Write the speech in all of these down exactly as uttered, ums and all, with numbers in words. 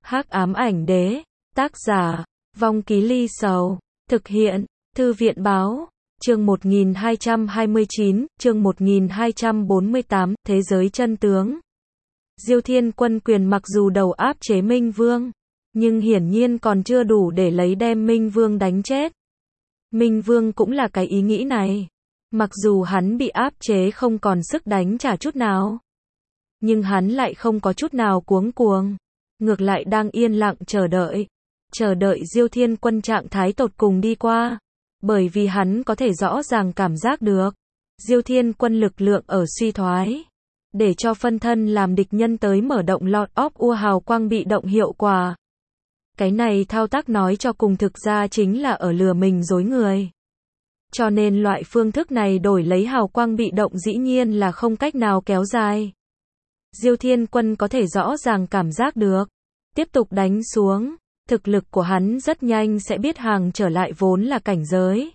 Hắc ám ảnh đế, tác giả, Vong Ký Ly Sầu, thực hiện, Thư viện báo, chương một nghìn hai trăm hai mươi chín, chương một nghìn hai trăm bốn mươi tám, Thế giới chân tướng. Diêu Thiên Quân quyền mặc dù đầu áp chế Minh Vương, nhưng hiển nhiên còn chưa đủ để lấy đem Minh Vương đánh chết. Minh Vương cũng là cái ý nghĩ này. Mặc dù hắn bị áp chế không còn sức đánh trả chút nào, nhưng hắn lại không có chút nào cuống cuồng, ngược lại đang yên lặng chờ đợi, chờ đợi Diêu Thiên Quân trạng thái tột cùng đi qua, bởi vì hắn có thể rõ ràng cảm giác được Diêu Thiên Quân lực lượng ở suy thoái, để cho phân thân làm địch nhân tới mở động Lord of Ua hào quang bị động hiệu quả. Cái này thao tác nói cho cùng thực ra chính là ở lừa mình dối người. Cho nên loại phương thức này đổi lấy hào quang bị động dĩ nhiên là không cách nào kéo dài. Diêu Thiên Quân có thể rõ ràng cảm giác được, tiếp tục đánh xuống, thực lực của hắn rất nhanh sẽ biết hàng trở lại vốn là cảnh giới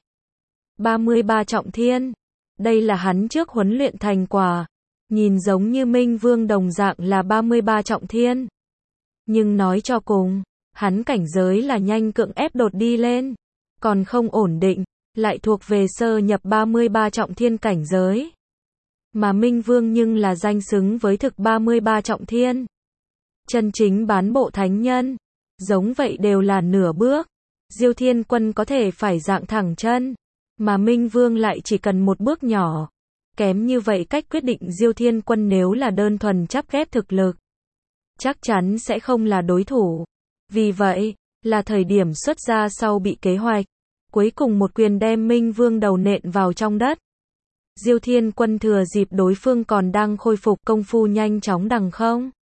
ba mươi ba trọng thiên. Đây là hắn trước huấn luyện thành quả, nhìn giống như Minh Vương đồng dạng là ba mươi ba trọng thiên. Nhưng nói cho cùng, hắn cảnh giới là nhanh cưỡng ép đột đi lên, còn không ổn định, lại thuộc về sơ nhập ba mươi ba trọng thiên cảnh giới. Mà Minh Vương nhưng là danh xứng với thực ba mươi ba trọng thiên. Chân chính bán bộ thánh nhân, giống vậy đều là nửa bước. Diêu Thiên Quân có thể phải dạng thẳng chân, mà Minh Vương lại chỉ cần một bước nhỏ. Kém như vậy cách quyết định Diêu Thiên Quân nếu là đơn thuần chắp ghép thực lực, chắc chắn sẽ không là đối thủ. Vì vậy, là thời điểm xuất ra sau bị kế hoạch, cuối cùng một quyền đem Minh Vương đầu nện vào trong đất. Diêu Thiên Quân thừa dịp đối phương còn đang khôi phục công phu nhanh chóng đằng không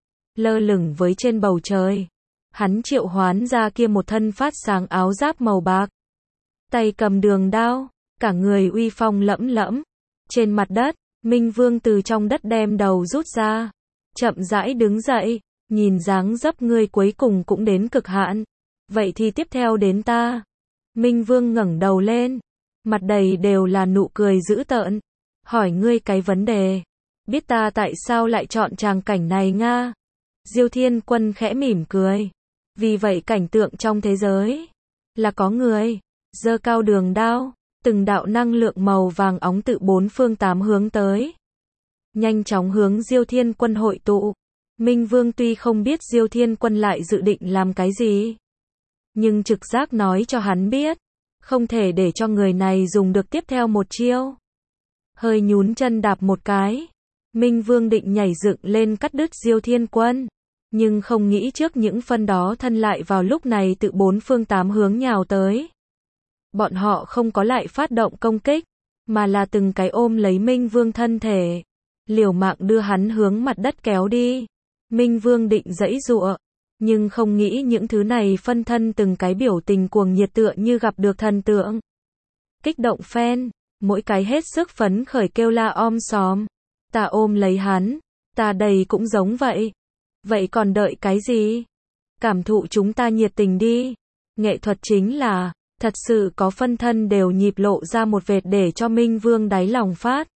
lơ lửng với trên bầu trời. Hắn triệu hoán ra kia một thân phát sáng áo giáp màu bạc, tay cầm đường đao, cả người uy phong lẫm lẫm. Trên mặt đất, Minh Vương từ trong đất đem đầu rút ra, chậm rãi đứng dậy, nhìn dáng dấp ngươi cuối cùng cũng đến cực hạn. Vậy thì tiếp theo đến ta. Minh Vương ngẩng đầu lên, mặt đầy đều là nụ cười dữ tợn, hỏi ngươi cái vấn đề, biết ta tại sao lại chọn tràng cảnh này nga? Diêu Thiên Quân khẽ mỉm cười, vì vậy cảnh tượng trong thế giới là có người giơ cao đường đao, từng đạo năng lượng màu vàng óng tự bốn phương tám hướng tới, nhanh chóng hướng Diêu Thiên Quân hội tụ. Minh Vương tuy không biết Diêu Thiên Quân lại dự định làm cái gì, nhưng trực giác nói cho hắn biết, không thể để cho người này dùng được tiếp theo một chiêu. Hơi nhún chân đạp một cái, Minh Vương định nhảy dựng lên cắt đứt Diêu Thiên Quân, nhưng không nghĩ trước những phân đó thân lại vào lúc này tự bốn phương tám hướng nhào tới. Bọn họ không có lại phát động công kích, mà là từng cái ôm lấy Minh Vương thân thể, liều mạng đưa hắn hướng mặt đất kéo đi. Minh Vương định giãy giụa, nhưng không nghĩ những thứ này phân thân từng cái biểu tình cuồng nhiệt tựa như gặp được thần tượng. Kích động phen, mỗi cái hết sức phấn khởi kêu la om sòm. Ta ôm lấy hắn, ta đây cũng giống vậy. Vậy còn đợi cái gì? Cảm thụ chúng ta nhiệt tình đi. Nghệ thuật chính là, thật sự có phân thân đều nhịp lộ ra một vệt để cho Minh Vương đáy lòng phát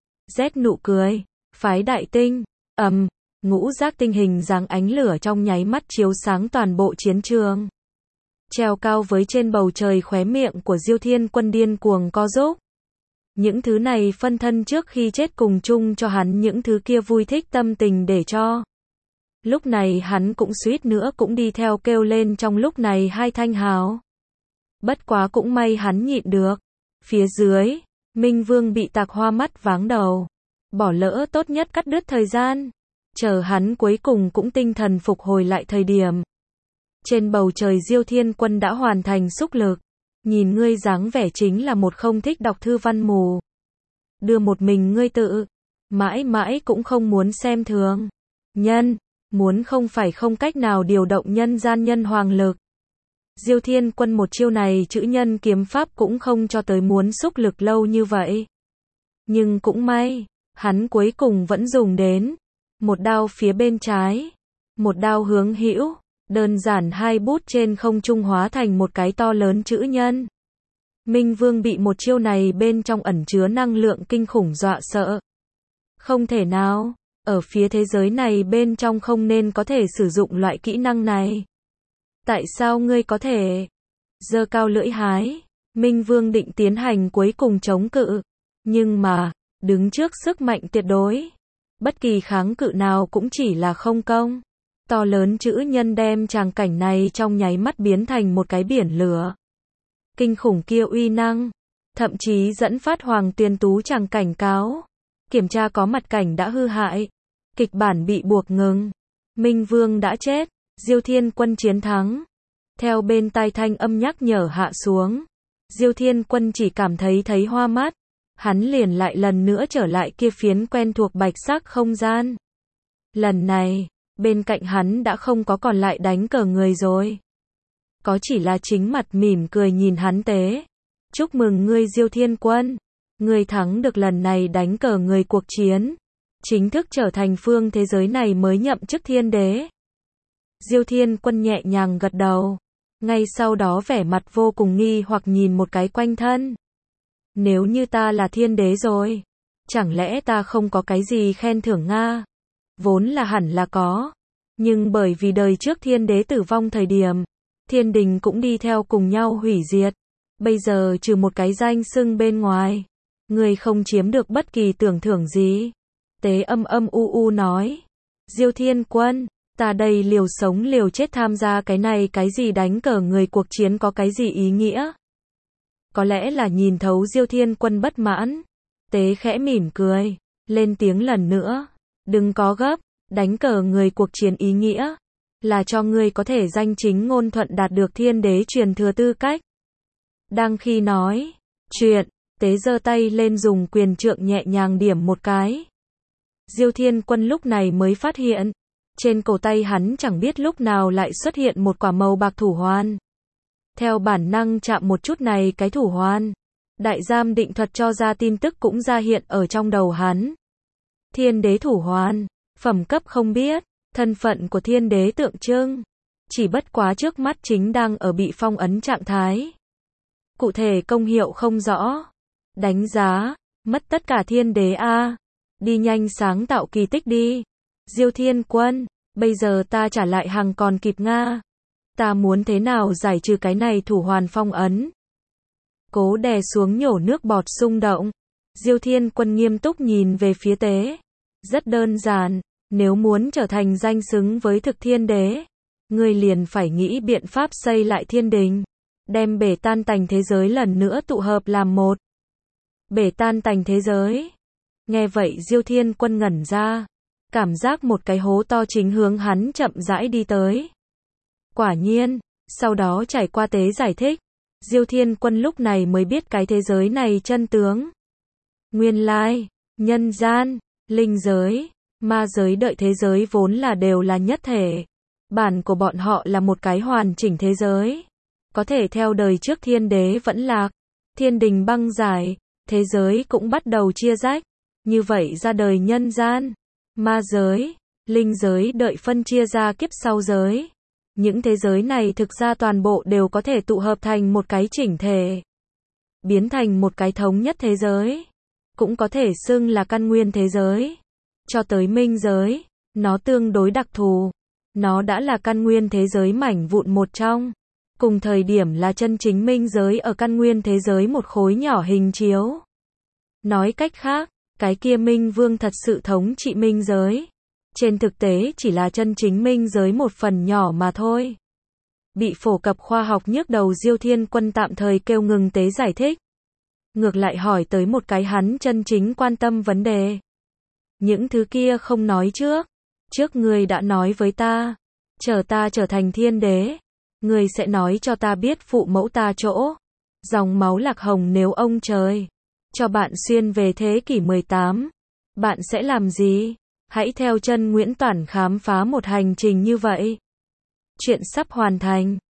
rét nụ cười. Phái đại tinh, ầm. Ngũ giác tinh hình dáng ánh lửa trong nháy mắt chiếu sáng toàn bộ chiến trường. Treo cao với trên bầu trời, khóe miệng của Diêu Thiên Quân điên cuồng co rúm. Những thứ này phân thân trước khi chết cùng chung cho hắn những thứ kia vui thích tâm tình để cho. Lúc này hắn cũng suýt nữa cũng đi theo kêu lên trong lúc này hai thanh hào. Bất quá cũng may hắn nhịn được. Phía dưới, Minh Vương bị tạc hoa mắt váng đầu. Bỏ lỡ tốt nhất cắt đứt thời gian. Chờ hắn cuối cùng cũng tinh thần phục hồi lại thời điểm. Trên bầu trời Diêu Thiên Quân đã hoàn thành xúc lực. Nhìn ngươi dáng vẻ chính là một không thích đọc thư văn mù. Đưa một mình ngươi tự, mãi mãi cũng không muốn xem thường. Nhân, muốn không phải không cách nào điều động nhân gian nhân hoàng lực. Diêu Thiên Quân một chiêu này chữ nhân kiếm pháp cũng không cho tới muốn xúc lực lâu như vậy. Nhưng cũng may, hắn cuối cùng vẫn dùng đến. Một đao phía bên trái, một đao hướng hữu, đơn giản hai bút trên không trung hóa thành một cái to lớn chữ nhân. Minh Vương bị một chiêu này bên trong ẩn chứa năng lượng kinh khủng dọa sợ. Không thể nào, Ở phía thế giới này bên trong không nên có thể sử dụng loại kỹ năng này. Tại sao ngươi có thể? Giơ cao lưỡi hái. Minh Vương định tiến hành cuối cùng chống cự. Nhưng mà, đứng trước sức mạnh tuyệt đối, bất kỳ kháng cự nào cũng chỉ là không công. To lớn chữ nhân đem tràng cảnh này trong nháy mắt biến thành một cái biển lửa. Kinh khủng kia uy năng, thậm chí dẫn phát Hoàng Tuyền Tú tràng cảnh cáo. Kiểm tra có mặt cảnh đã hư hại. Kịch bản bị buộc ngừng. Minh Vương đã chết. Diêu Thiên Quân chiến thắng. Theo bên tai thanh âm nhắc nhở hạ xuống. Diêu Thiên Quân chỉ cảm thấy thấy hoa mắt. Hắn liền lại lần nữa trở lại kia phiến quen thuộc bạch sắc không gian. Lần này, bên cạnh hắn đã không có còn lại đánh cờ người rồi. Có chỉ là chính mặt mỉm cười nhìn hắn tế. Chúc mừng ngươi Diêu Thiên Quân. Ngươi thắng được lần này đánh cờ người cuộc chiến. Chính thức trở thành phương thế giới này mới nhậm chức thiên đế. Diêu Thiên Quân nhẹ nhàng gật đầu. Ngay sau đó vẻ mặt vô cùng nghi hoặc nhìn một cái quanh thân. Nếu như ta là thiên đế rồi, chẳng lẽ ta không có cái gì khen thưởng Nga? Vốn là hẳn là có. Nhưng bởi vì đời trước thiên đế tử vong thời điểm, thiên đình cũng đi theo cùng nhau hủy diệt. Bây giờ trừ một cái danh xưng bên ngoài, người không chiếm được bất kỳ tưởng thưởng gì. Tế âm âm u u nói. Diêu Thiên Quân, ta đây liều sống liều chết tham gia cái này cái gì đánh cờ người cuộc chiến có cái gì ý nghĩa? Có lẽ là nhìn thấu Diêu Thiên Quân bất mãn. Tế khẽ mỉm cười, lên tiếng lần nữa. Đừng có gấp, đánh cờ người cuộc chiến ý nghĩa là cho ngươi có thể danh chính ngôn thuận đạt được thiên đế truyền thừa tư cách. Đang khi nói chuyện, Tế giơ tay lên dùng quyền trượng nhẹ nhàng điểm một cái. Diêu Thiên Quân lúc này mới phát hiện, trên cổ tay hắn chẳng biết lúc nào lại xuất hiện một quả màu bạc thủ hoàn. Theo bản năng chạm một chút này cái thủ hoàn, đại giam định thuật cho ra tin tức cũng ra hiện ở trong đầu hắn. Thiên đế thủ hoàn, phẩm cấp không biết, thân phận của thiên đế tượng trưng, chỉ bất quá trước mắt chính đang ở bị phong ấn trạng thái. Cụ thể công hiệu không rõ. Đánh giá, mất tất cả thiên đế a. Đi nhanh sáng tạo kỳ tích đi. Diêu Thiên Quân, bây giờ ta trả lại hàng còn kịp Nga. Ta muốn thế nào giải trừ cái này thủ hoàn phong ấn? Cố đè xuống nhổ nước bọt xung động. Diêu Thiên Quân nghiêm túc nhìn về phía Tế. Rất đơn giản, nếu muốn trở thành danh xứng với thực thiên đế, ngươi liền phải nghĩ biện pháp xây lại thiên đình, đem bể tan tành thế giới lần nữa tụ hợp làm một. Bể tan tành thế giới. Nghe vậy Diêu Thiên Quân ngẩn ra, cảm giác một cái hố to chính hướng hắn chậm rãi đi tới. Quả nhiên, sau đó trải qua Tế giải thích, Diêu Thiên Quân lúc này mới biết cái thế giới này chân tướng. Nguyên lai, nhân gian, linh giới, ma giới đợi thế giới vốn là đều là nhất thể. Bản của bọn họ là một cái hoàn chỉnh thế giới. Có thể theo đời trước thiên đế vẫn lạc, thiên đình băng giải, thế giới cũng bắt đầu chia rách. Như vậy ra đời nhân gian, ma giới, linh giới đợi phân chia ra kiếp sau giới. Những thế giới này thực ra toàn bộ đều có thể tụ hợp thành một cái chỉnh thể, biến thành một cái thống nhất thế giới. Cũng có thể xưng là căn nguyên thế giới. Cho tới minh giới, nó tương đối đặc thù. Nó đã là căn nguyên thế giới mảnh vụn một trong. Cùng thời điểm là chân chính minh giới ở căn nguyên thế giới một khối nhỏ hình chiếu. Nói cách khác, cái kia minh vương thật sự thống trị minh giới. Trên thực tế chỉ là chân chính minh giới một phần nhỏ mà thôi. Bị phổ cập khoa học nhức đầu Diêu Thiên Quân tạm thời kêu ngừng Tế giải thích. Ngược lại hỏi tới một cái hắn chân chính quan tâm vấn đề. Những thứ kia không nói trước. Trước ngươi đã nói với ta, chờ ta trở thành thiên đế, ngươi sẽ nói cho ta biết phụ mẫu ta chỗ. Dòng máu Lạc Hồng nếu ông trời cho bạn xuyên về thế kỷ mười tám, bạn sẽ làm gì? Hãy theo chân Nguyễn Toản khám phá một hành trình như vậy. Chuyện sắp hoàn thành.